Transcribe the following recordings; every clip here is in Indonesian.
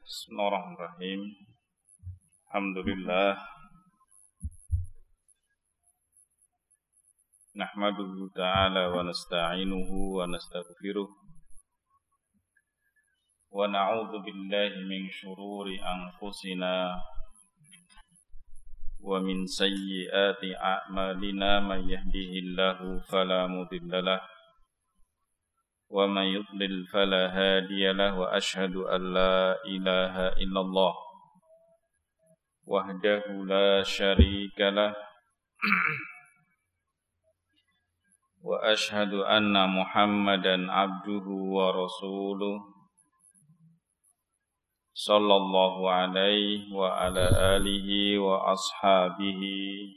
Bismillahirrahmanirrahim. Alhamdulillah. Nahmaduhu ta'ala wa nasta'inuhu wa nastaghfiruh. Wa na'udzu billahi min syururi anfusina wa min sayyiati a'malina may yahdihillahu fala mudilla lahu wa may yudlil fala hadiya lahu wa asyhadu an la ilaha illallah wahdahu la syarika lahu wa asyhadu anna Muhammadan abduhu wa rasuluh sallallahu alaihi wa ala alihi wa ashabihi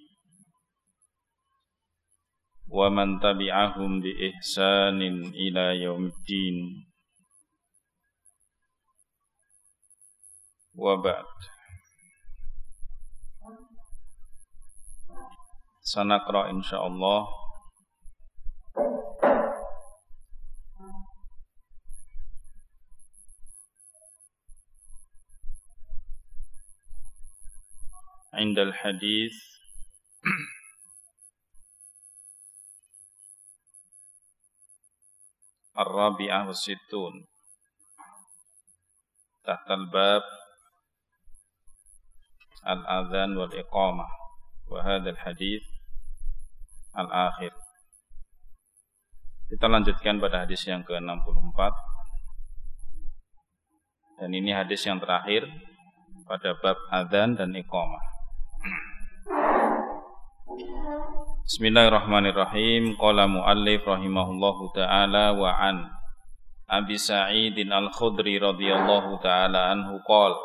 wa man tabi'ahum bi ihsanin ila yaumiddin. Wa ba'd. Sanaqra insyaallah indal hadis Ar-Rabi'ah wa Sittun tahta al-bab al-adhan wal iqamah wa hadha al-hadith al-akhir. Kita lanjutkan pada hadis yang ke-64 dan ini hadis yang terakhir pada bab adhan dan iqamah. Bismillahirrahmanirrahim. Qala muallif rahimahullahu ta'ala wa an Abi Sa'idin al-Khudri radhiyallahu ta'ala anhu qala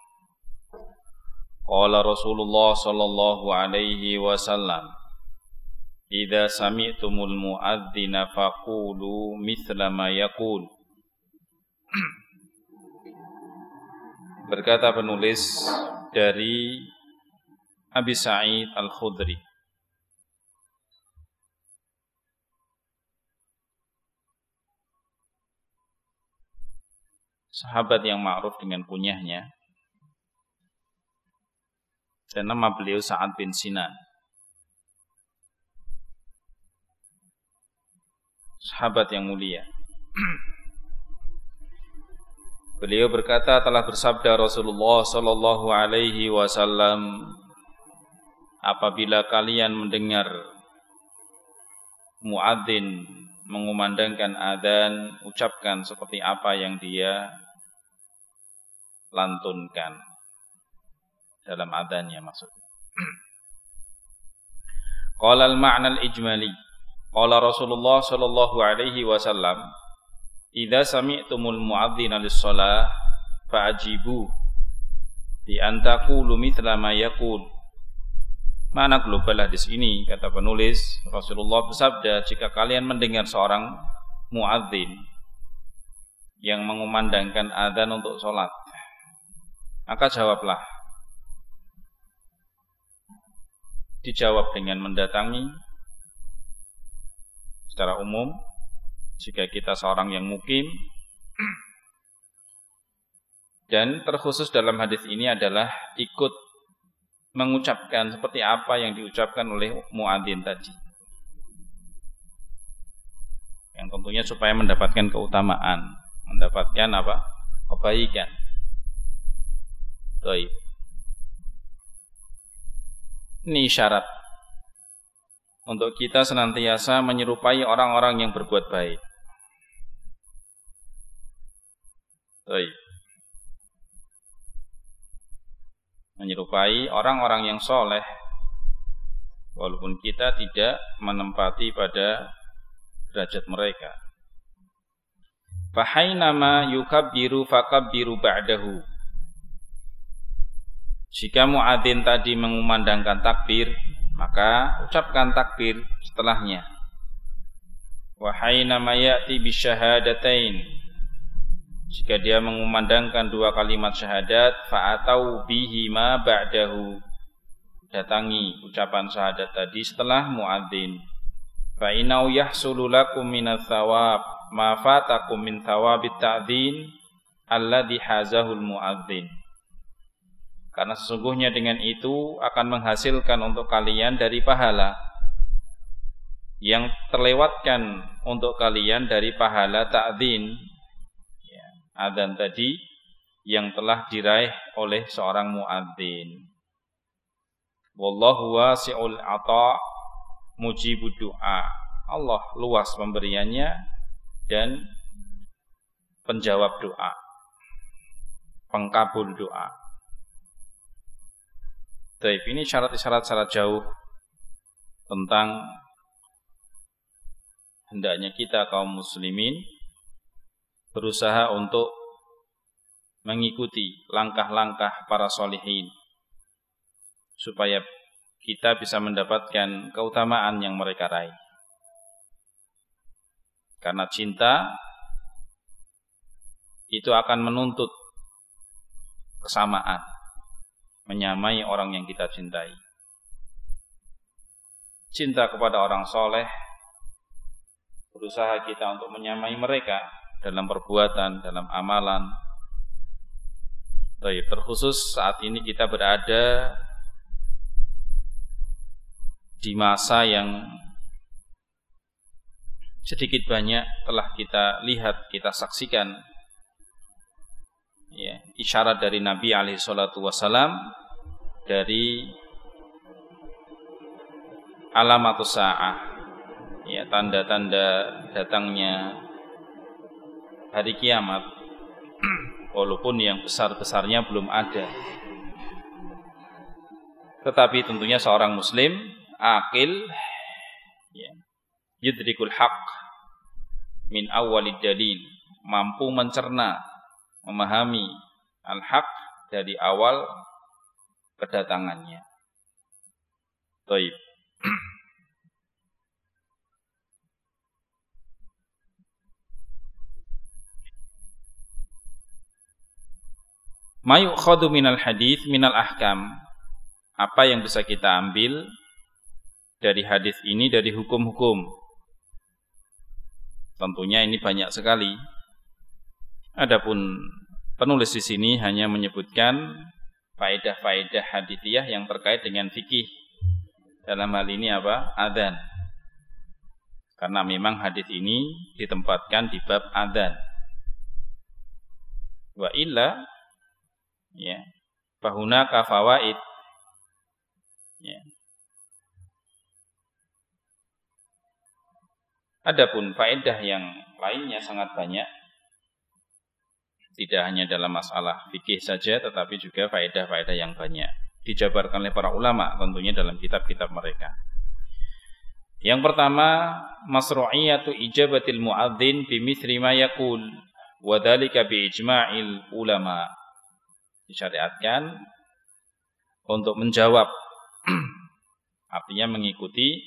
qala Rasulullah sallallahu alaihi wasallam idza sami'tumul mu'adzina faqulu mithla ma yaqul. Berkata penulis dari Abi Sa'id al-Khudri, sahabat yang ma'ruf dengan kunyahnya, dan nama beliau Sa'ad bin Sinan, sahabat yang mulia. Beliau berkata, telah bersabda Rasulullah sallallahu alaihi wasallam, apabila kalian mendengar muadzin mengumandangkan adzan, ucapkan seperti apa yang dia lantunkan dalam adzannya maksudnya. Qala al-ma'na al-ijmali. Qala Rasulullah sallallahu alaihi wasallam, idza sami'tumul mu'adzina lis-shalah fa'ajibu bi an taqulu mithla ma yaqul. Makna global hadis ini, kata penulis, Rasulullah bersabda, jika kalian mendengar seorang muadzin yang mengumandangkan adzan untuk salat, maka jawablah. Dijawab dengan mendatangi secara umum jika kita seorang yang mukim, dan terkhusus dalam hadis ini adalah ikut mengucapkan seperti apa yang diucapkan oleh muadzin tadi, yang tentunya supaya mendapatkan keutamaan, mendapatkan apa? Kebaikan. Baik. Ini syarat untuk kita senantiasa menyerupai orang-orang yang berbuat baik. Baik. Menyerupai orang-orang yang soleh, walaupun kita tidak menempati pada derajat mereka. Fahainama yukabbiru fakabbiru ba'dahu. Jika muadzin tadi mengumandangkan takbir, maka ucapkan takbir setelahnya. Wahainama ya'ti bisyahadatain. Jika dia mengumandangkan dua kalimat syahadat, fa'atau bihima ba'dahu, datangi ucapan syahadat tadi setelah muadzin. Fa'inau yahsulu lakum minats thawab ma fatakum min thawabit ta'dzin alladzi hazahul muadzin. Karena sesungguhnya dengan itu akan menghasilkan untuk kalian dari pahala yang terlewatkan untuk kalian dari pahala ta'dzin, ya, adzan tadi yang telah diraih oleh seorang muadzin. Wallahu wasi'ul 'ata' mujibud du'a. Allah luas pemberiannya dan penjawab doa, pengkabul doa. Baik, ini syarat-syarat jauh tentang hendaknya kita kaum muslimin berusaha untuk mengikuti langkah-langkah para sholihin supaya kita bisa mendapatkan keutamaan yang mereka raih. Karena cinta itu akan menuntut kesamaan, menyamai orang yang kita cintai. Cinta kepada orang soleh, berusaha kita untuk menyamai mereka dalam perbuatan, dalam amalan. Terkhusus saat ini kita berada di masa yang sedikit banyak telah kita lihat, kita saksikan, ya, isyarat dari Nabi alaihi salatu wasalam dari alamatus sa'ah, ya, tanda-tanda datangnya hari kiamat, walaupun yang besar-besarnya belum ada. Tetapi tentunya seorang muslim aqil, ya, yudrikul haqq min awwalid dalil, mampu mencerna, memahami al-haq dari awal kedatangannya. Baik. Ma yu'khadhu minal hadits minal ahkam. Apa yang bisa kita ambil dari hadis ini, dari hukum-hukum? Tentunya ini banyak sekali. Adapun penulis di sini hanya menyebutkan faedah-faedah hadithiyah yang terkait dengan fikih. Dalam hal ini apa? Adzan. Karena memang hadis ini ditempatkan di bab adzan. Wa illa, ya, fahunaka fawaid, ya. Adapun faedah yang lainnya sangat banyak. Tidak hanya dalam masalah fikih saja, tetapi juga faedah-faedah yang banyak dijabarkan oleh para ulama tentunya dalam kitab-kitab mereka. Yang pertama, masru'iyatu ijabatil muadzin bimithli ma yaqul wa dzalika bi ijma'il ulama. Disyariatkan untuk menjawab, artinya mengikuti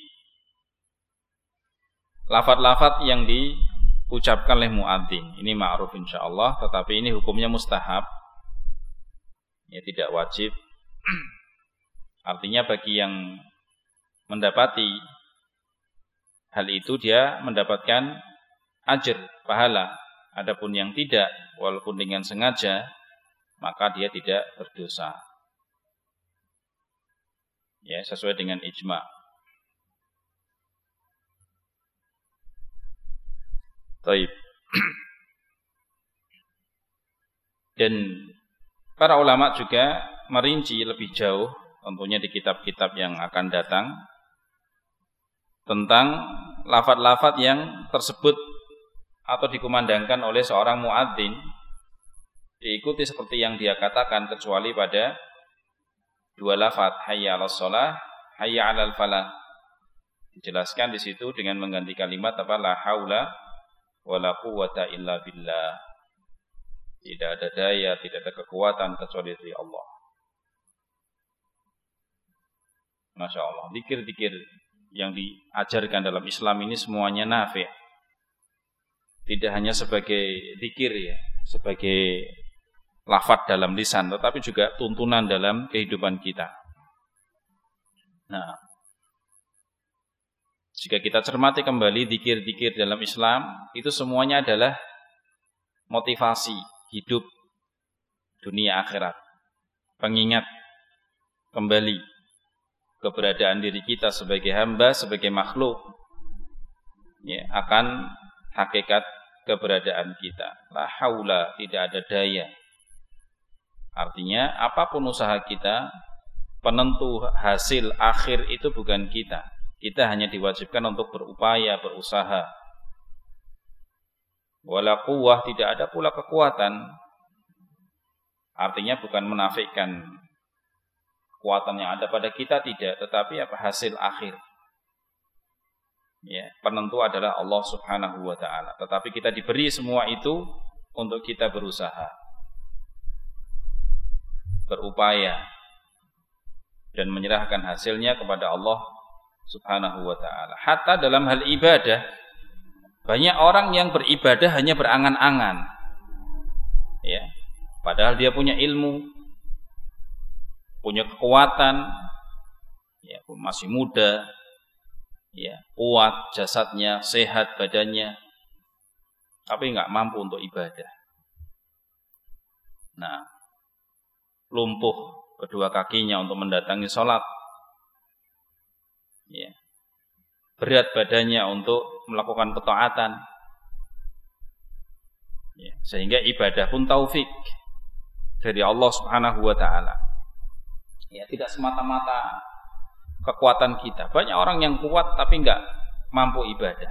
lafaz-lafaz yang diucapkan oleh muadzin. Ini ma'ruf insyaallah, tetapi ini hukumnya mustahab, ya, tidak wajib. Artinya bagi yang mendapati hal itu dia mendapatkan ajr, pahala. Adapun yang tidak, walaupun dengan sengaja, maka dia tidak berdosa. Ya, sesuai dengan ijma'. Baik. Dan para ulama juga merinci lebih jauh, tentunya di kitab-kitab yang akan datang, tentang lafaz-lafaz yang tersebut atau dikumandangkan oleh seorang muadzin, diikuti seperti yang dia katakan, kecuali pada dua lafaz, hayya 'alas shalah, hayya 'alal falah. Dijelaskan di situ dengan mengganti kalimat apa? La haula wala quwwata illa billah. Tidak ada daya, tidak ada kekuatan kecuali dari Allah. Masya Allah, zikir-zikir yang diajarkan dalam Islam ini semuanya nafi'. Tidak hanya sebagai zikir, ya, sebagai lafaz dalam lisan, tetapi juga tuntunan dalam kehidupan kita. Nah, jika kita cermati kembali zikir-zikir dalam Islam, itu semuanya adalah motivasi hidup dunia akhirat, pengingat kembali keberadaan diri kita sebagai hamba, sebagai makhluk, ya, akan hakikat keberadaan kita. La haula, tidak ada daya. Artinya apapun usaha kita, penentu hasil akhir itu bukan kita. Kita hanya diwajibkan untuk berupaya, berusaha. Wala quwwah, tidak ada pula kekuatan. Artinya bukan menafikan kekuatan yang ada pada kita, tidak, tetapi apa, hasil akhir. Ya, penentu adalah Allah Subhanahu wa taala. Tetapi kita diberi semua itu untuk kita berusaha, berupaya, dan menyerahkan hasilnya kepada Allah Subhanahu wa taala. Hatta dalam hal ibadah, banyak orang yang beribadah hanya berangan-angan. Ya, padahal dia punya ilmu, punya kekuatan, ya, masih muda, ya, kuat jasadnya, sehat badannya, tapi enggak mampu untuk ibadah. Nah, lumpuh kedua kakinya untuk mendatangi sholat, ya, berat badannya untuk melakukan ketaatan, ya, sehingga ibadah pun taufik dari Allah Subhanahu wa taala. Ya, tidak semata-mata kekuatan kita. Banyak orang yang kuat tapi enggak mampu ibadah.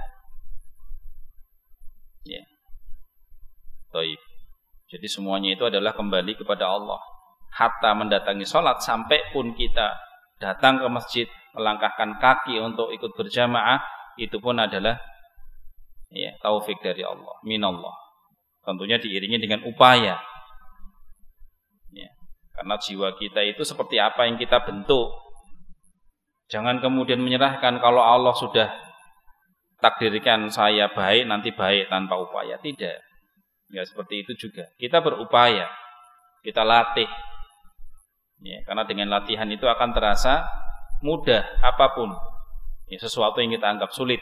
Ya. Baik. Jadi semuanya itu adalah kembali kepada Allah. Hatta mendatangi sholat, sampai pun kita datang ke masjid, melangkahkan kaki untuk ikut berjamaah, itu pun adalah, ya, taufik dari Allah, minallah. Tentunya diiringi dengan upaya. Ya. Karena jiwa kita itu seperti apa yang kita bentuk. Jangan kemudian menyerahkan kalau Allah sudah takdirkan saya baik, nanti baik tanpa upaya. Tidak. Ya, seperti itu juga. Kita berupaya, kita latih. Ya, karena dengan latihan itu akan terasa mudah apapun. Ya, sesuatu yang kita anggap sulit.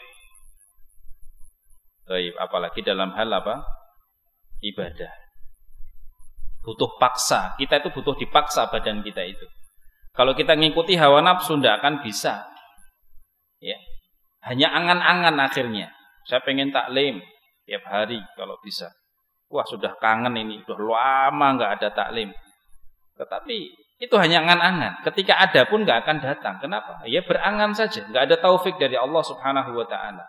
Apalagi dalam hal apa? Ibadah. Butuh paksa. Kita itu butuh dipaksa badan kita itu. Kalau kita ngikuti hawa nafsu, tidak akan bisa. Ya. Hanya angan-angan akhirnya. Saya pengen taklim tiap hari kalau bisa. Wah, sudah kangen ini, sudah lama nggak ada taklim. Tetapi itu hanya angan-angan. Ketika ada pun nggak akan datang. Kenapa? Ya berangan saja. Nggak ada taufik dari Allah Subhanahu wa taala.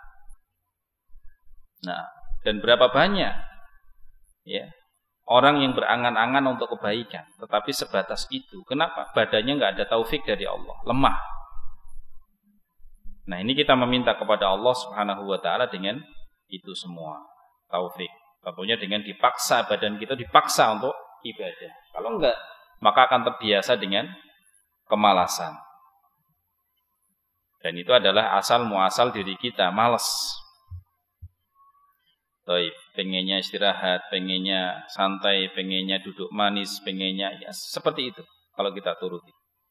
Nah, dan berapa banyak, ya, orang yang berangan-angan untuk kebaikan, tetapi sebatas itu. Kenapa? Badannya nggak ada taufik dari Allah, lemah. Nah, ini kita meminta kepada Allah Subhanahu wa taala dengan itu semua, taufik. Tentunya dengan dipaksa, badan kita dipaksa untuk ibadah. Kalau enggak, maka akan terbiasa dengan kemalasan. Dan itu adalah asal muasal diri kita, malas. Pengennya istirahat, pengennya santai, pengennya duduk manis, pengennya, ya, seperti itu kalau kita turuti.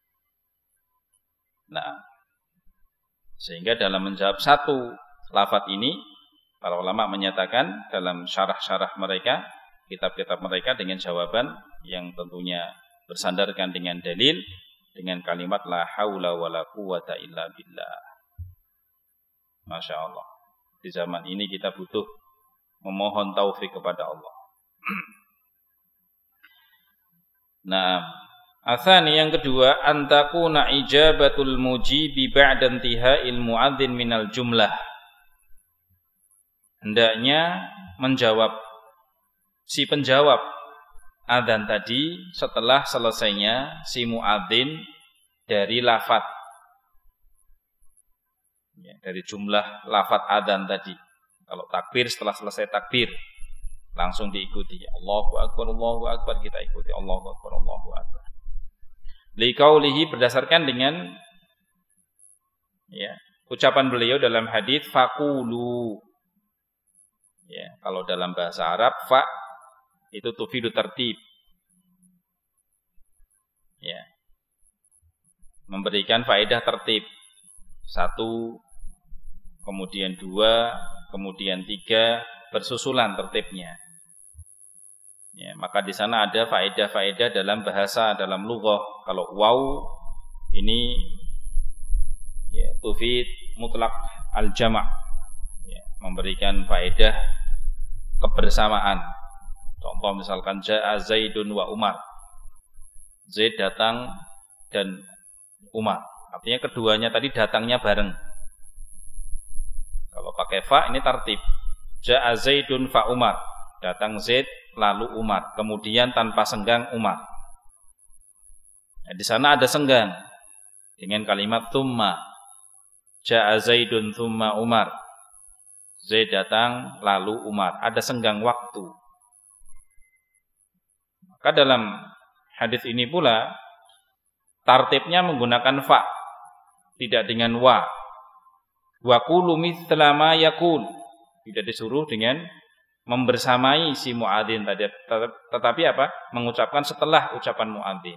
Nah, sehingga dalam menjawab satu lafaz ini, para ulama menyatakan dalam syarah-syarah mereka, kitab-kitab mereka, dengan jawaban yang tentunya bersandarkan dengan dalil, dengan kalimat la haula wala quwata illa billah. Masya Allah. Di zaman ini kita butuh memohon taufik kepada Allah. Nah, atsani, yang kedua, antakuna ijabatul mujibi ba'da intiha'il muadzin minal jumlah. Hendaknya menjawab si penjawab adzan tadi setelah selesainya si muadzin dari lafaz, ya, dari jumlah lafaz adzan tadi. Kalau takbir, setelah selesai takbir langsung diikuti Allahu Akbar, kita ikuti Allahu Akbar. Liqaulihi, berdasarkan dengan, ya, ucapan beliau dalam hadis faqulu. Ya, kalau dalam bahasa Arab fa itu tufidu tertib. Ya. Memberikan faedah tertib. 1, kemudian 2, kemudian 3, bersusulan tertibnya. Ya, maka di sana ada faedah-faedah dalam bahasa, dalam lughah. Kalau waw ini ya, tufid mutlak al-jama', ya, memberikan faedah kebersamaan. Contoh misalkan ja'a Zaidun wa Umar. Zaid datang dan Umar. Artinya keduanya tadi datangnya bareng. Kalau pakai fa ini tartib. Ja'a Zaidun fa Umar. Datang Zaid lalu Umar. Kemudian tanpa senggang Umar. Nah, di sana ada senggang dengan kalimat thumma. Ja'a Zaidun thumma Umar. Zaid datang lalu Umar. Ada senggang waktu. Maka dalam hadis ini pula tartibnya menggunakan fa, tidak dengan wa. Wa qulu mithla ma yaqul. Tidak disuruh dengan membersamai si muadzin tadi, tetapi apa? Mengucapkan setelah ucapan muadzin.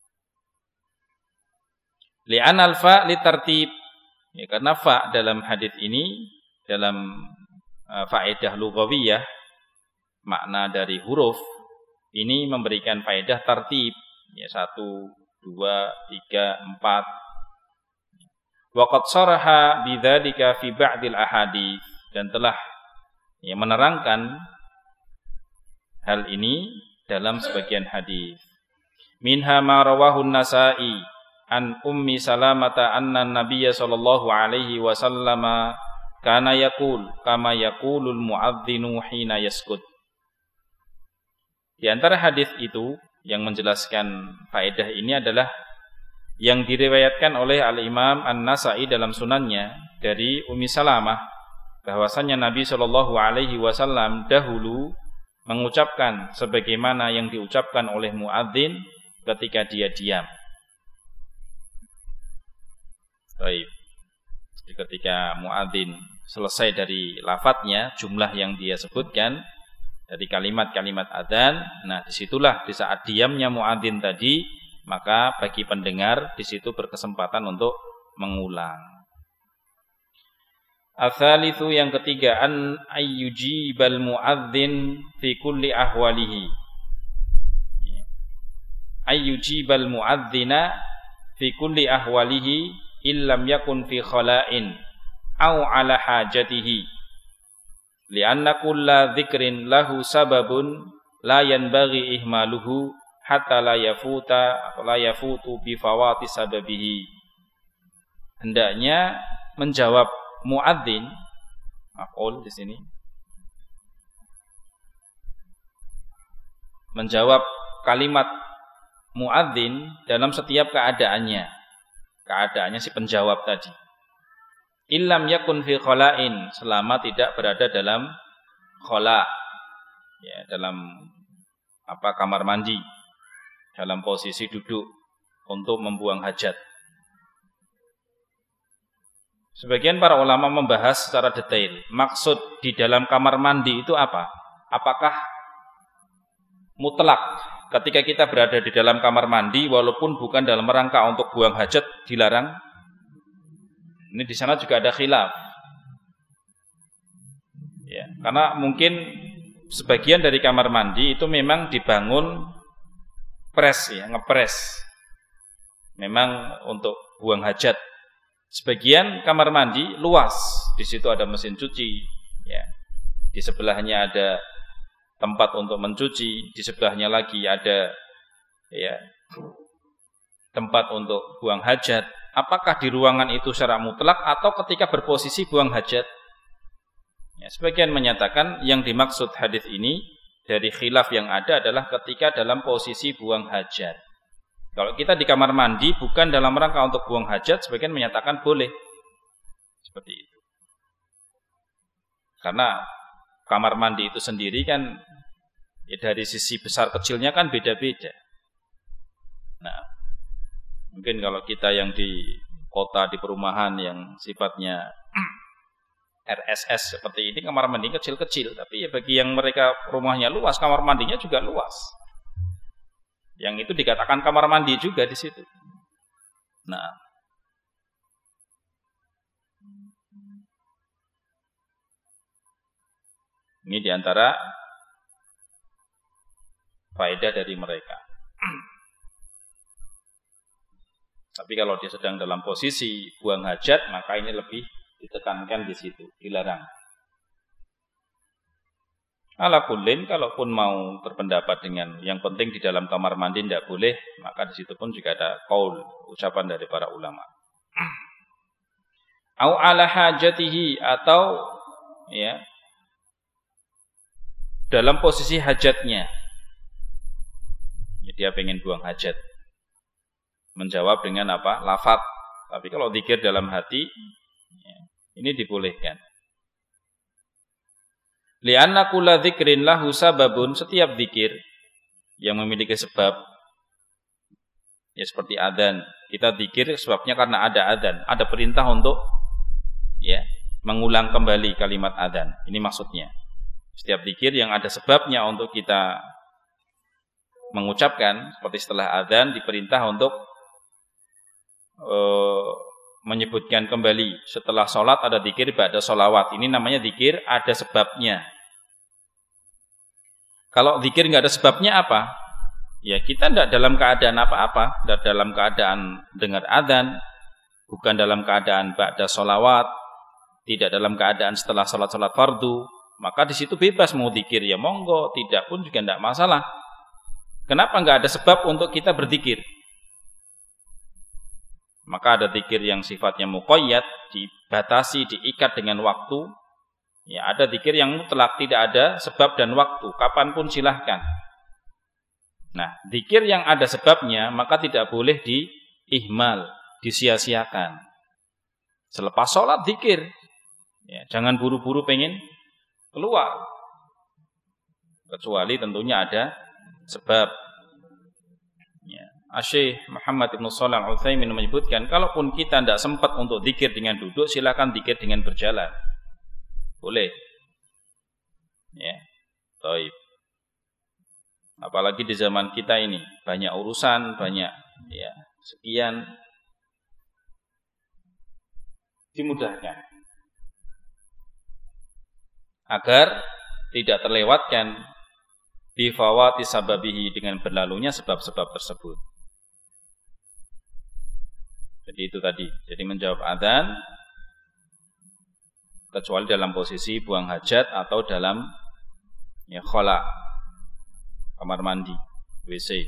Li'an al-fa li tartib. Ya, karena fa dalam hadis ini dalam faedah lughawiyah, makna dari huruf ini memberikan faedah tartib. Ya, 1, 2, 3, 4. Wa qad sharaha bidzalika fi ba'dil ahadits, dan telah ya, menerangkan hal ini dalam sebagian hadis. Minha ma rawahu an-Nasa'i an Ummi Salamata anna Nabiyya sallallahu alaihi wasallam kana yaqul kama yaqulul muadzinu hina yaskut. Di antara hadis itu yang menjelaskan faedah ini adalah yang diriwayatkan oleh Al-Imam An-Nasa'i dalam sunannya dari Ummi Salamah, bahwasanya Nabi Shallallahu Alaihi Wasallam dahulu mengucapkan sebagaimana yang diucapkan oleh muadzin ketika dia diam. Baik. Ketika muadzin selesai dari lafadznya, jumlah yang dia sebutkan dari kalimat-kalimat adzan, nah disitulah di saat diamnya muadzin tadi, maka bagi pendengar di situ berkesempatan untuk mengulang. Ats-tsalitsu, yang ketiga, an ayyujibal muadzin fi kulli ahwalihi. Ayyujibal muadzina fi kulli ahwalihi illam yakun fi khala'in au ala hajatihi. Li'anna kulla dzikrin lahu sababun la yanbaghi ihmaluhu hatta la yafutu bi fawati sababihi. Hendaknya menjawab muadzin, maf'ul di sini, menjawab kalimat muadzin dalam setiap keadaannya si penjawab tadi. Illam yakun fi khala'in, selama tidak berada dalam khala, ya, dalam kamar mandi, dalam posisi duduk untuk membuang hajat. Sebagian para ulama membahas secara detail maksud di dalam kamar mandi itu apa? Apakah mutlak ketika kita berada di dalam kamar mandi walaupun bukan dalam rangka untuk buang hajat dilarang? Ini di sana juga ada khilaf. Ya, karena mungkin sebagian dari kamar mandi itu memang dibangun pres, ya, ngepres. Memang untuk buang hajat. Sebagian kamar mandi luas, di situ ada mesin cuci, ya. Di sebelahnya ada tempat untuk mencuci, di sebelahnya lagi ada ya tempat untuk buang hajat. Apakah di ruangan itu secara mutlak atau ketika berposisi buang hajat? Ya, sebagian menyatakan yang dimaksud hadis ini dari khilaf yang ada adalah ketika dalam posisi buang hajat. Kalau kita di kamar mandi bukan dalam rangka untuk buang hajat, sebagian menyatakan boleh. Seperti itu. Karena kamar mandi itu sendiri kan ya, dari sisi besar kecilnya kan beda-beda. Nah, mungkin kalau kita yang di kota, di perumahan yang sifatnya RSS seperti ini, kamar mandi kecil-kecil. Tapi ya bagi yang mereka rumahnya luas, kamar mandinya juga luas. Yang itu dikatakan kamar mandi juga di situ. Nah, ini diantara faedah dari mereka. Tapi kalau dia sedang dalam posisi buang hajat, maka ini lebih ditekankan di situ, dilarang. Ala kullin, kalaupun mau berpendapat dengan yang penting di dalam kamar mandi tidak boleh, maka di situ pun juga ada qaul, ucapan dari para ulama. Au ala hajatihi, atau ya dalam posisi hajatnya. Ya, dia pengen buang hajat. Menjawab dengan apa? Lafaz. Tapi kalau zikir dalam hati, ya, ini dibolehkan. Li'anna kulla dzikrin lahu sababun, setiap zikir yang memiliki sebab, ya seperti adzan. Kita zikir sebabnya karena ada adzan, ada perintah untuk ya mengulang kembali kalimat adzan. Ini maksudnya. Setiap zikir yang ada sebabnya untuk kita mengucapkan, seperti setelah adzan diperintah untuk menyebutkan kembali. Setelah sholat ada zikir ba'da sholawat. Ini namanya zikir ada sebabnya. Kalau zikir nggak ada sebabnya apa? Ya kita tidak dalam keadaan apa-apa, tidak dalam keadaan dengar adzan, bukan dalam keadaan ba'da sholawat, tidak dalam keadaan setelah sholat fardu, maka di situ bebas mau zikir ya monggo, tidak pun juga tidak masalah. Kenapa nggak ada sebab untuk kita berzikir? Maka ada zikir yang sifatnya muqayyad, dibatasi, diikat dengan waktu. Ya, ada zikir yang mutlak, tidak ada sebab dan waktu, kapanpun silahkan. Nah, zikir yang ada sebabnya maka tidak boleh diihmal, disia-siakan. Selepas sholat zikir, ya, jangan buru-buru pengen keluar. Kecuali tentunya ada sebab. Ya. Syekh Muhammad Ibn Shalih Al-Utsaimin menyebutkan, kalaupun kita tidak sempat untuk zikir dengan duduk, silakan zikir dengan berjalan. Boleh. Ya. Baik. Apalagi di zaman kita ini banyak urusan, banyak ya, sekian, dimudahkan agar tidak terlewatkan bifawati sababihi, dengan berlalunya sebab-sebab tersebut. Jadi itu tadi. Jadi menjawab adzan kecuali dalam posisi buang hajat atau dalam ya khala, kamar mandi, WC.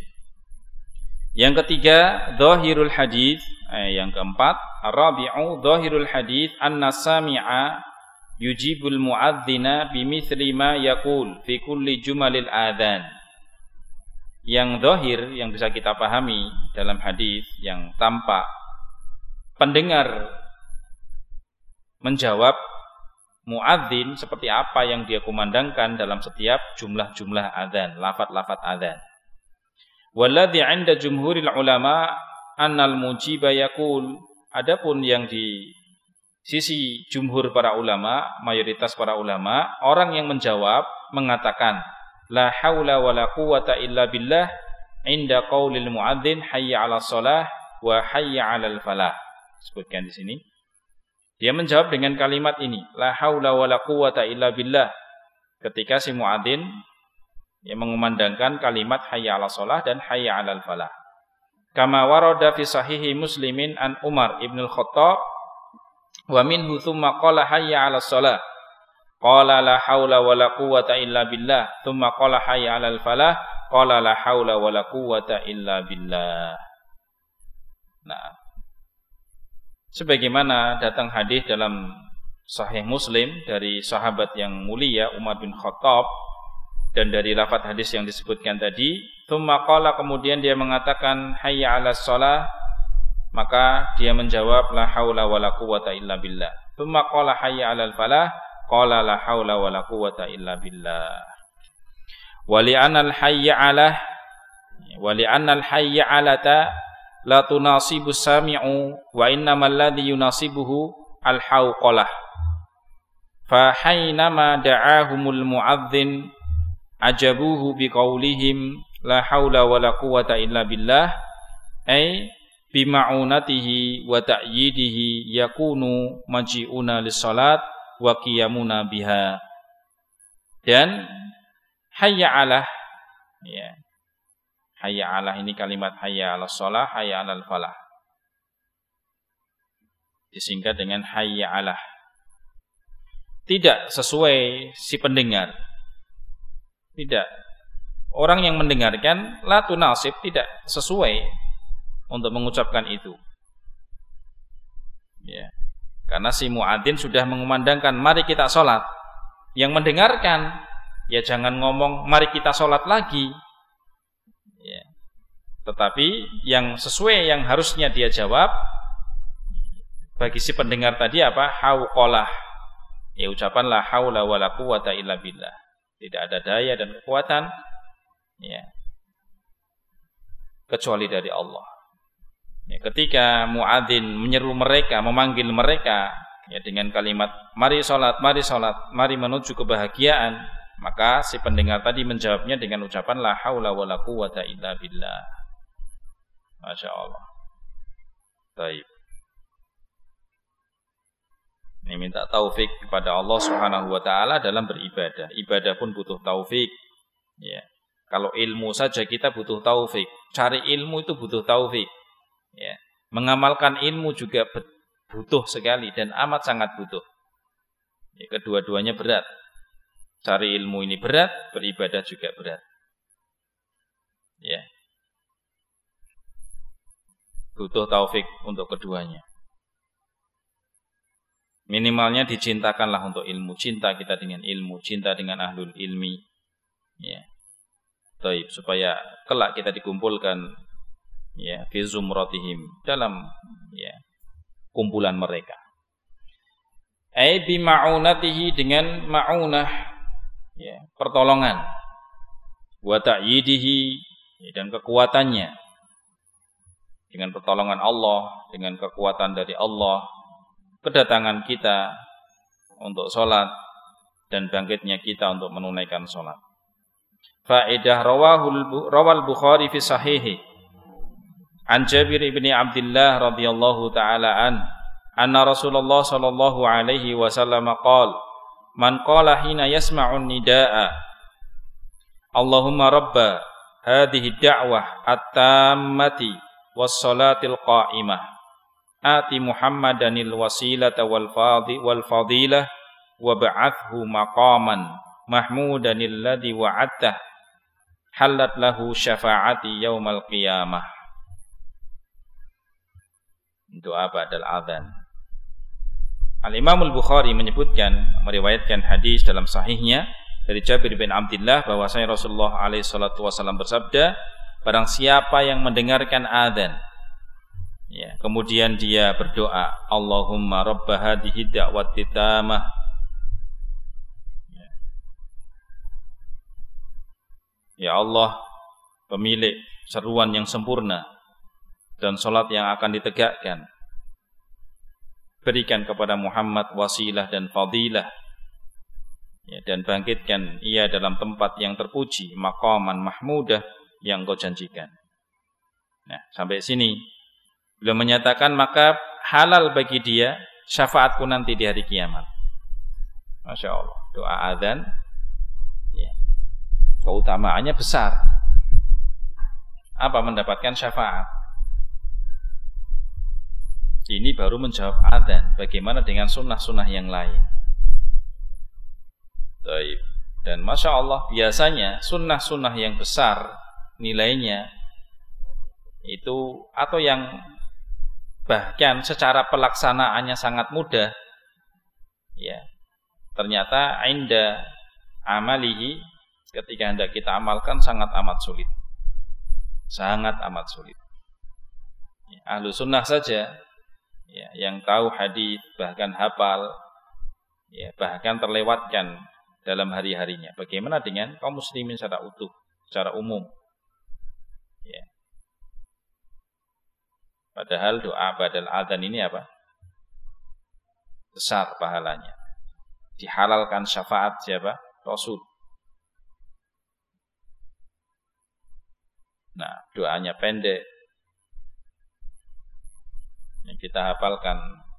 Yang ketiga, dhahirul hadits. Yang keempat, ar-rabi'u dhahirul hadits anna sami'a yujibul mu'adzina bimithli ma yaqul fi kulli jumalil adzan. Yang zahir yang bisa kita pahami dalam hadis, yang tampak, pendengar menjawab muadzin seperti apa yang dia kumandangkan dalam setiap jumlah-jumlah adzan, lafaz-lafaz adzan. Walladzi 'inda jumhuril ulama annal mujiba yaqul. Adapun yang di sisi jumhur para ulama, mayoritas para ulama, orang yang menjawab mengatakan la haula wala quwata illa billah inda qaulil muadzin hayya 'alas shalah wa hayya 'alal falah. Sebutkan di sini. Dia menjawab dengan kalimat ini, la haula wala quwata illa billah, ketika si muadzin yang mengumandangkan kalimat hayya 'alas shalah dan hayya 'alal falah. Kama warada fi sahihi Muslimin an Umar ibn al-Khattab wa minhu thumma qala hayya 'alas shalah qala la haula wala quwata illa billah thumma qala hayya 'alal falah qala la haula wala quwata illa billah. Nah, sebagaimana datang hadis dalam Sahih Muslim dari sahabat yang mulia Umar bin Khattab, dan dari lafaz hadis yang disebutkan tadi, tsumma qala, kemudian dia mengatakan hayya 'alas shalah, maka dia menjawab la haula wala quwata illa billah. Tsumma qala hayya 'alal falah, qala la haula wala quwata illa billah. Wa li'anal hayya 'alah wa li'anal hayya 'alata la tunasibu sami'u wa innamal ladzi yunasibuhu al-hauqalah. Fa hainama da'ahumul mu'adzin ajabuhu biqaulihim la haula wala quwata illa billah ay bima'unatihi wa ta'yidihi yakunu maji'una lis-salat wa qiyamuna biha. Dan hayya 'alah, ya, Hayya 'alah ini kalimat hayya 'alas shalah, hayya 'alal falah. Disingkat dengan hayya 'alah. Tidak sesuai si pendengar. Tidak. Orang yang mendengarkan la tunasib, tidak sesuai untuk mengucapkan itu. Ya. Karena si muadzin sudah mengumandangkan mari kita sholat. Yang mendengarkan ya jangan ngomong mari kita sholat lagi. Ya. Tetapi yang sesuai yang harusnya dia jawab bagi si pendengar tadi apa? Hauqalah. Ya ucapan la haula wala quwata illa billah. Tidak ada daya dan kekuatan ya kecuali dari Allah. Ya, ketika muadzin menyeru mereka, memanggil mereka ya dengan kalimat mari salat, mari menuju kebahagiaan, maka si pendengar tadi menjawabnya dengan ucapan la haula wala quwata illa billah. Masya Allah. Baik. Ini minta taufik kepada Allah Subhanahu wa taala dalam beribadah. Ibadah pun butuh taufik. Ya. Kalau ilmu saja kita butuh taufik. Cari ilmu itu butuh taufik. Ya. Mengamalkan ilmu juga butuh sekali dan amat sangat butuh. Ya, kedua-duanya berat. Cari ilmu ini berat, beribadah juga berat. Ya. Butuh taufik untuk keduanya. Minimalnya dicintakanlah untuk ilmu. Cinta kita dengan ilmu, cinta dengan ahlul ilmi. Ya. Taib, supaya kelak kita dikumpulkan ya fi zumratihim dalam ya kumpulan mereka. Ai bi ma'unatihi dengan ma'unah ya, pertolongan. Wa ta'yidihi ya, dan kekuatannya. Dengan pertolongan Allah, dengan kekuatan dari Allah, kedatangan kita untuk sholat dan bangkitnya kita untuk menunaikan sholat. Faedah rawal Bukhari fi sahihi an Jabir ibn Abdullah radhiyallahu ta'ala anna Rasulullah sallallahu alaihi wasallam qala man qala hina yasma'un nidaa Allahumma rabba hadhihi da'wah at-tammati was-salatil qa'imah ati Muhammadanil wasilata wal fadilah wa ba'athu maqaman mahmudanil ladzi wa'adtah halat lahu syafa'ati yaumal qiyamah. Doa ba'dal adzan. Al-Imam Al-Bukhari menyebutkan, meriwayatkan hadis dalam sahihnya dari Jabir bin Abdullah bahwasanya Rasulullah alaihi salatu wasallam bersabda, barang siapa yang mendengarkan adzan ya, kemudian dia berdoa, Allahumma rabba hadhihi da'wati tamah. Ya Allah, pemilik seruan yang sempurna dan salat yang akan ditegakkan. Berikan kepada Muhammad wasilah dan fadilah. Ya, dan bangkitkan ia dalam tempat yang terpuji, maqaman mahmudah yang Kau janjikan. Nah, sampai sini beliau menyatakan maka halal bagi dia syafaatku nanti di hari kiamat. Masya Allah. Doa adzan ya, keutamaannya besar. Apa mendapatkan syafaat? Ini baru menjawab adzan. Bagaimana dengan sunnah-sunnah yang lain? Baik. Dan Masya Allah biasanya sunnah-sunnah yang besar nilainya itu atau yang bahkan secara pelaksanaannya sangat mudah ya, ternyata inda amalihi ketika hendak kita amalkan sangat amat sulit. Sangat amat sulit ya, ahlu sunnah saja ya, yang tahu hadis bahkan hafal ya, bahkan terlewatkan dalam hari-harinya. Bagaimana dengan kaum muslimin secara utuh, secara umum ya. Padahal doa ba'dal adzan ini apa? Besar pahalanya. Dihalalkan syafaat siapa? Rasul. Nah, doanya pendek. Yang kita hafalkan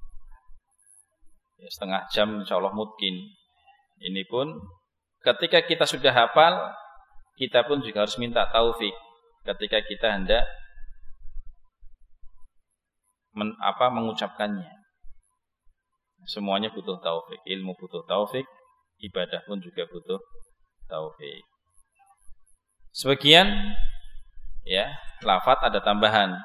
ya, setengah jam insyaallah mungkin. Ini pun ketika kita sudah hafal, kita pun juga harus minta taufik ketika kita hendak mengucapkannya. Semuanya butuh taufik, ilmu butuh taufik, ibadah pun juga butuh taufik. Sebagian ya, lafaz ada tambahan.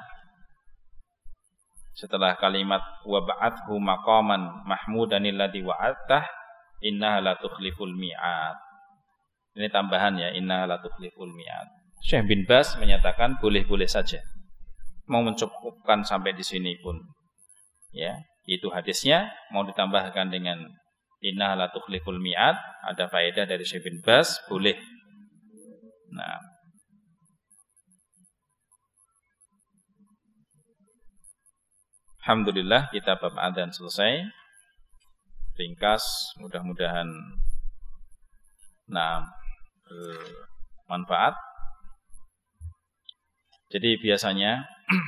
Setelah kalimat wa ba'athu maqaman mahmudan alladzi wa'adtah innaha la tukhliful mi'ad. Ini tambahan ya, innaha la tukhliful mi'ad. Syekh bin Baz menyatakan boleh-boleh saja. Mau mencukupkan sampai di sini pun. Ya, itu hadisnya mau ditambahkan dengan innaha la tukhliful mi'ad, ada faedah dari Syekh bin Baz, boleh. Nah, alhamdulillah kita bab adzan selesai. Ringkas, mudah-mudahan bermanfaat. Jadi biasanya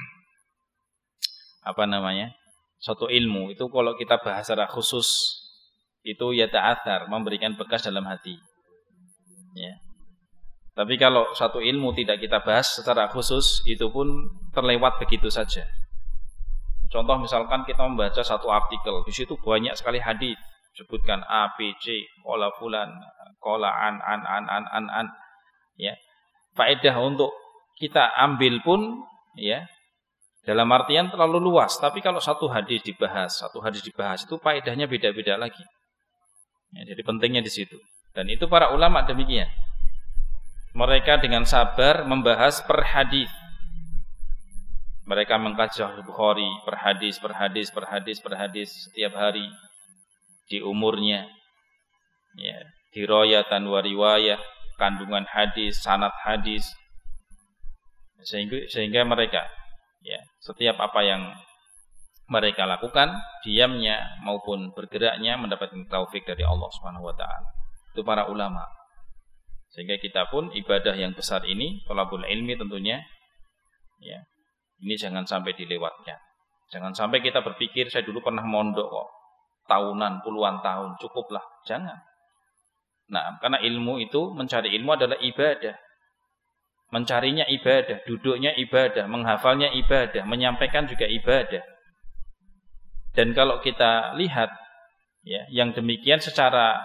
suatu ilmu itu kalau kita bahas secara khusus itu ya ta'athar, memberikan bekas dalam hati. Ya. Tapi kalau satu ilmu tidak kita bahas secara khusus, itu pun terlewat begitu saja. Contoh misalkan kita membaca satu artikel, di situ banyak sekali hadis, sebutkan A, B, C, qala fulan, qala an. Ya. Faedah untuk kita ambil pun ya dalam artian terlalu luas. Tapi kalau satu hadis dibahas itu faedahnya beda-beda lagi. Ya, jadi pentingnya di situ. Dan itu para ulama demikian. Mereka dengan sabar membahas per hadis. Mereka mengkaji Bukhari per hadis setiap hari di umurnya. Ya, dirayatan wa riwayah, kandungan hadis, sanad hadis. Sehingga mereka ya, setiap apa yang mereka lakukan, diamnya maupun bergeraknya mendapatkan taufik dari Allah Subhanahu wa taala. Itu para ulama. Sehingga kita pun ibadah yang besar ini, thalabul ilmi tentunya ya, ini jangan sampai dilewatkan. Jangan sampai kita berpikir saya dulu pernah mondok kok, tahunan, puluhan tahun, cukuplah. Jangan. Nah, karena ilmu itu, mencari ilmu adalah ibadah. Mencarinya ibadah, duduknya ibadah, menghafalnya ibadah, menyampaikan juga ibadah. Dan kalau kita lihat ya, yang demikian secara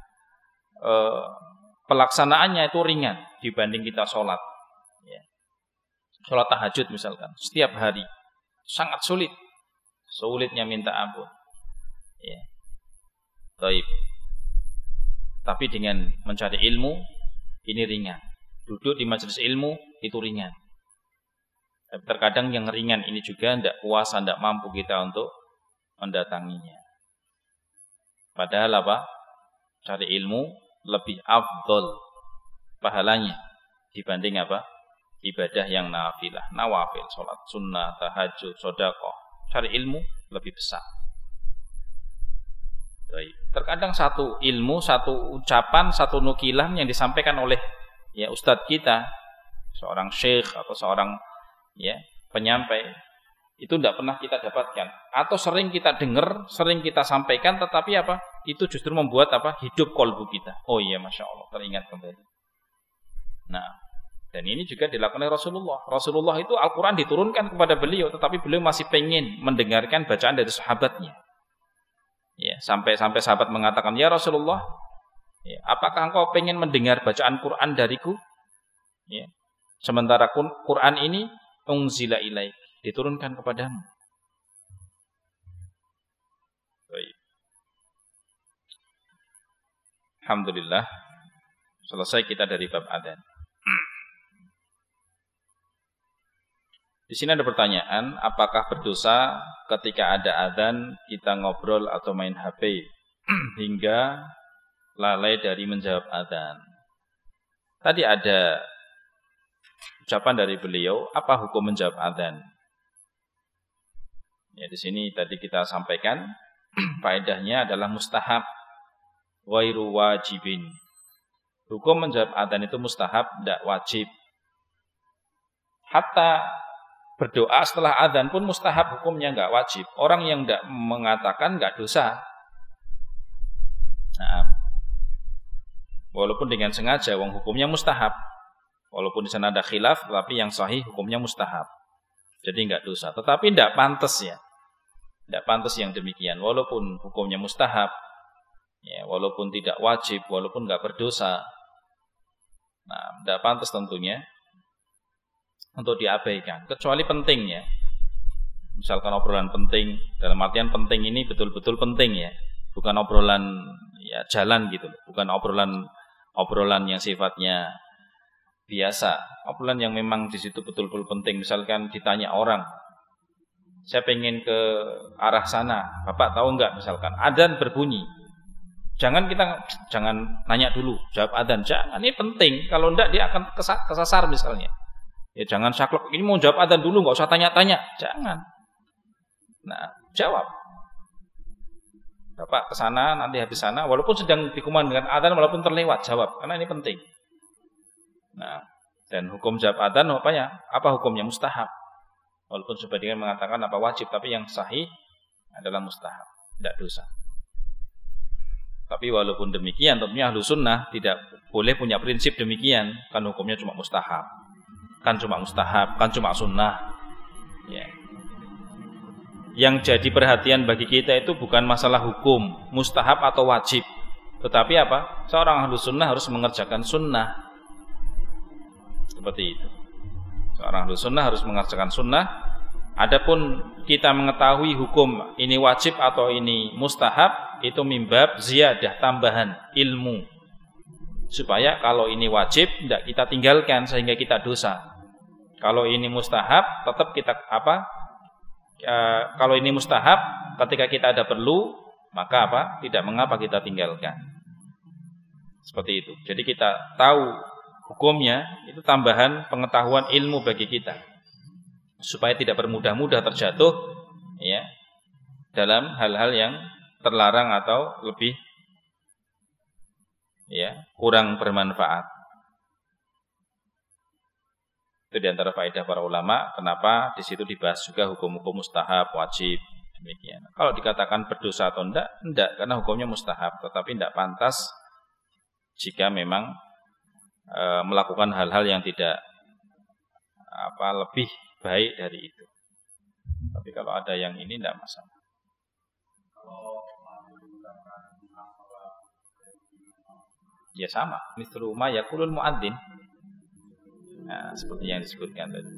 pelaksanaannya itu ringan dibanding kita sholat. Ya. Sholat tahajud misalkan, setiap hari sangat sulit, sulitnya minta ampun. Ya. Tapi dengan mencari ilmu ini ringan. Duduk di majelis ilmu itu ringan. Tapi terkadang yang ringan ini juga tidak kuasa, tidak mampu kita untuk mendatanginya. Padahal apa? Cari ilmu lebih afdol pahalanya dibanding apa? Ibadah yang nafilah, nawafil, sholat sunnah, tahajud, sedekah. Cari ilmu lebih besar. Terkadang satu ilmu, satu ucapan, satu nukilan yang disampaikan oleh ya ustadz kita, seorang syekh atau seorang ya penyampai, itu tidak pernah kita dapatkan, atau sering kita dengar, sering kita sampaikan, tetapi apa? Itu justru membuat apa? Hidup kolbu kita. Oh iya, masya Allah, teringat kembali. Nah, dan ini juga dilakukan oleh Rasulullah. Rasulullah itu Al-Quran diturunkan kepada beliau, tetapi beliau masih pengen mendengarkan bacaan dari sahabatnya. Ya, sampai sahabat mengatakan, ya Rasulullah, ya, apakah engkau pengen mendengar bacaan Quran dariku? Ya. Sementara Quran ini unzila ilaik, diturunkan kepadamu. Baik. Alhamdulillah, selesai kita dari bab adzan. Di sini ada pertanyaan, apakah berdosa ketika ada adzan kita ngobrol atau main HP hingga lalai dari menjawab adzan? Tadi ada ucapan dari beliau, apa hukum menjawab adzan? Ya, di sini tadi kita sampaikan faedahnya adalah mustahab, ghairu wajibin. Hukum menjawab adzan itu mustahab, tidak wajib. Hatta berdoa setelah adzan pun mustahab, hukumnya enggak wajib. Orang yang tidak mengatakan enggak dosa. Nah, walaupun dengan sengaja, wong hukumnya mustahab. Walaupun di sana ada khilaf, tetapi yang sahih hukumnya mustahab. Jadi enggak dosa. Tetapi enggak pantas ya. Enggak pantas yang demikian. Walaupun hukumnya mustahab, ya, walaupun tidak wajib, walaupun enggak berdosa. Nah, enggak pantas tentunya untuk diabaikan. Kecuali penting ya. Misalkan obrolan penting, dalam artian penting ini betul-betul penting ya. Bukan obrolan ya jalan gitu. Bukan obrolan yang sifatnya biasa. Obrolan yang memang di situ betul-betul penting. Misalkan ditanya orang, saya pengen ke arah sana, Bapak tahu enggak misalkan adzan berbunyi. Jangan nanya dulu, jawab adzan. Jangan, ini penting. Kalau enggak dia akan kesasar misalnya. Ya jangan saklek, ini mau jawab adzan dulu, enggak usah tanya-tanya. Jangan. Nah, jawab. Bapak ke sana, nanti habis sana, walaupun sedang dikumandangkan adzan, walaupun terlewat, jawab karena ini penting. Nah, dan hukum jawab adzan apa hukumnya mustahab. Walaupun sebagian mengatakan apa wajib, tapi yang sahih adalah mustahab, tidak dosa. Tapi walaupun demikian, tentunya ahlu sunnah tidak boleh punya prinsip demikian. Kan hukumnya cuma mustahab, kan cuma sunnah. Ya. Yang jadi perhatian bagi kita itu bukan masalah hukum, mustahab atau wajib. Tetapi apa? Seorang ahlu sunnah harus mengerjakan sunnah. Seperti itu. Seorang ahlu sunnah harus mengerjakan sunnah. Adapun kita mengetahui hukum ini wajib atau ini mustahab, itu mimbab ziyadah, tambahan ilmu. Supaya kalau ini wajib tidak kita tinggalkan sehingga kita dosa. Kalau ini mustahab tetap kita kalau ini mustahab ketika kita ada perlu, maka tidak mengapa kita tinggalkan. Seperti itu. Jadi kita tahu hukumnya, itu tambahan pengetahuan ilmu bagi kita. Supaya tidak bermudah-mudah terjatuh ya dalam hal-hal yang terlarang atau lebih ya kurang bermanfaat. Itu di antara faedah para ulama, kenapa di situ dibahas juga hukum-hukum mustahab, wajib, demikian. Kalau dikatakan berdosa atau enggak, karena hukumnya mustahab, tetapi enggak pantas jika memang melakukan hal-hal yang tidak lebih baik dari itu. Tapi kalau ada yang ini enggak masalah. Ya sama, mithlu ma yaqulul muadzin. Nah, seperti yang disebutkan tadi.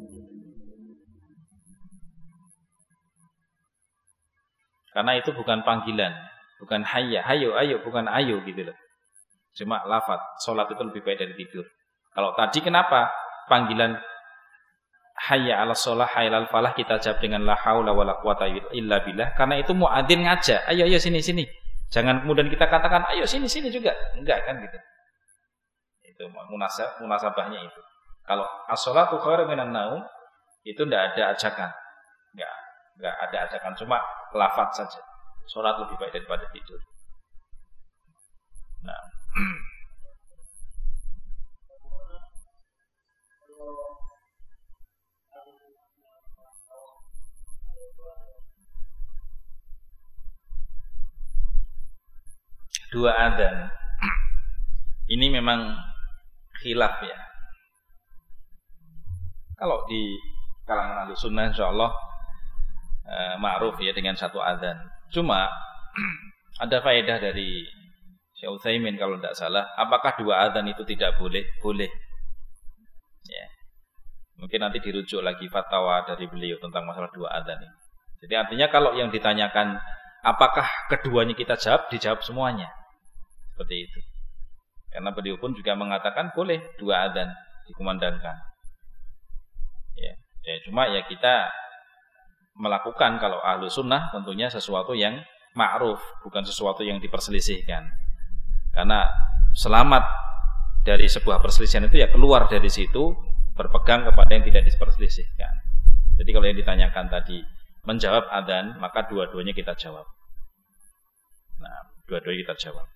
Karena itu bukan panggilan, bukan hayya, hayo, ayo, bukan ayo gitu loh. Cuma lafaz, salat itu lebih baik dari tidur. Kalau tadi kenapa panggilan hayya 'alas shalah, hayya 'alal falah kita jawab dengan la haula wala quwata illa billah? Karena itu muadzin ngajak, ayo sini. Jangan kemudian kita katakan ayo sini juga. Enggak kan gitu. Itu munasabahnya itu. Kalau as-sholatu khairun minan naum itu tidak ada ajakan. Enggak ada ajakan, cuma lafaz saja. Salat lebih baik daripada tidur. Nah. Dua adzan. Ini memang khilaf ya. Kalau di kalangan ahlu sunnah insyaallah ma'ruf ya dengan satu adzan. Cuma ada faedah dari Syekh Utsaimin kalau tidak salah, apakah dua adzan itu tidak boleh? Boleh. Ya. Mungkin nanti dirujuk lagi fatwa dari beliau tentang masalah dua adzan ini. Jadi artinya kalau yang ditanyakan apakah keduanya kita jawab, dijawab semuanya. Seperti itu. Karena beliau pun juga mengatakan boleh dua adzan dikumandangkan. Ya, cuma ya kita melakukan kalau ahlu sunnah tentunya sesuatu yang ma'ruf, bukan sesuatu yang diperselisihkan. Karena selamat dari sebuah perselisihan itu ya keluar dari situ, berpegang kepada yang tidak diperselisihkan. Jadi kalau yang ditanyakan tadi menjawab adzan, maka dua-duanya kita jawab. Nah, dua-duanya kita jawab.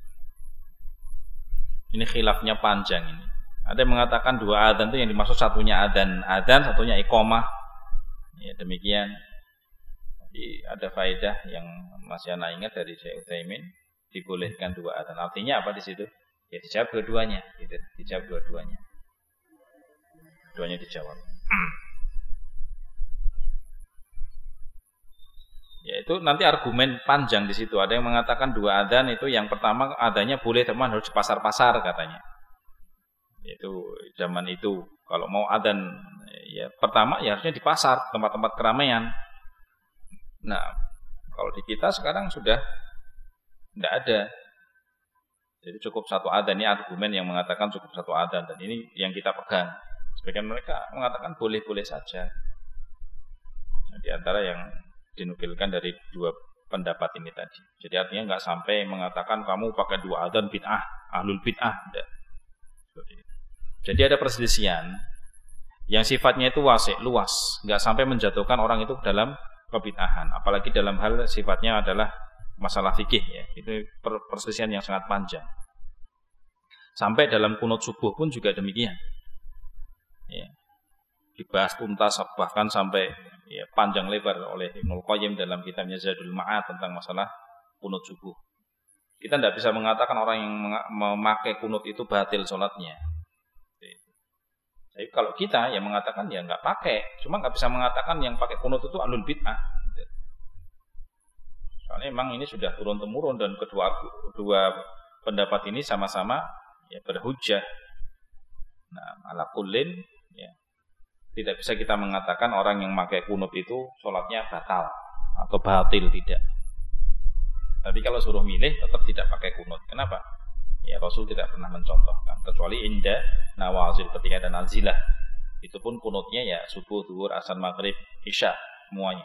Ini khilafnya panjang ini. Ada yang mengatakan dua adzan itu yang dimaksud satunya adzan, satunya iqamah. Ya demikian. Jadi ada faedah yang masih ana ingat dari Syekh Utsaimin, dibolehkan dua adzan. Artinya apa di situ? Ya dijawab dua-duanya, gitu. Dijawab dua-duanya. Duanya dijawab. Ya itu nanti argumen panjang di situ. Ada yang mengatakan 2 adzan itu yang pertama adanya boleh teman harus di pasar-pasar katanya. Itu zaman itu kalau mau adzan ya pertama ya harusnya di pasar, tempat-tempat keramaian. Nah, kalau di kita sekarang sudah tidak ada. Jadi cukup 1 adzan, ini argumen yang mengatakan cukup 1 adzan dan ini yang kita pegang. Sebagian mereka mengatakan boleh-boleh saja. Nah, di antara yang dinukilkan dari 2 pendapat ini tadi. Jadi artinya nggak sampai mengatakan kamu pakai 2 adzan bid'ah, ahlul bid'ah. Jadi ada perselisihan yang sifatnya itu wasi', luas, nggak sampai menjatuhkan orang itu dalam kebid'ahan. Apalagi dalam hal sifatnya adalah masalah fikih ya. Itu perselisihan yang sangat panjang. Sampai dalam kunut subuh pun juga demikian. Ya. Dibahas tuntas bahkan sampai ya, panjang lebar oleh Ibnul Qayyim dalam kitabnya Zadul Ma'ad tentang masalah kunut subuh. Kita tidak bisa mengatakan orang yang memakai kunut itu batil sholatnya. Jadi kalau kita yang mengatakan ya nggak pakai, cuma nggak bisa mengatakan yang pakai kunut itu ahlul bid'ah. Soalnya memang ini sudah turun temurun dan kedua pendapat ini sama-sama ya berhujjah. Nah, ala kullin ya tidak bisa kita mengatakan orang yang pakai kunut itu sholatnya batal atau batil, tidak. Tapi kalau suruh milih tetap tidak pakai kunut. Kenapa? Ya Rasul tidak pernah mencontohkan kecuali inda nawazil, ketika ada nazilah. Itu pun kunutnya ya subuh, zuhur, asar, maghrib, isya semuanya.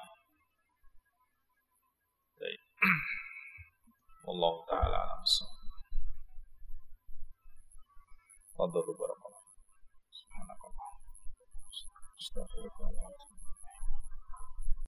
Wallahu taala a'lam. Subhanakallah. Astaghfirullah.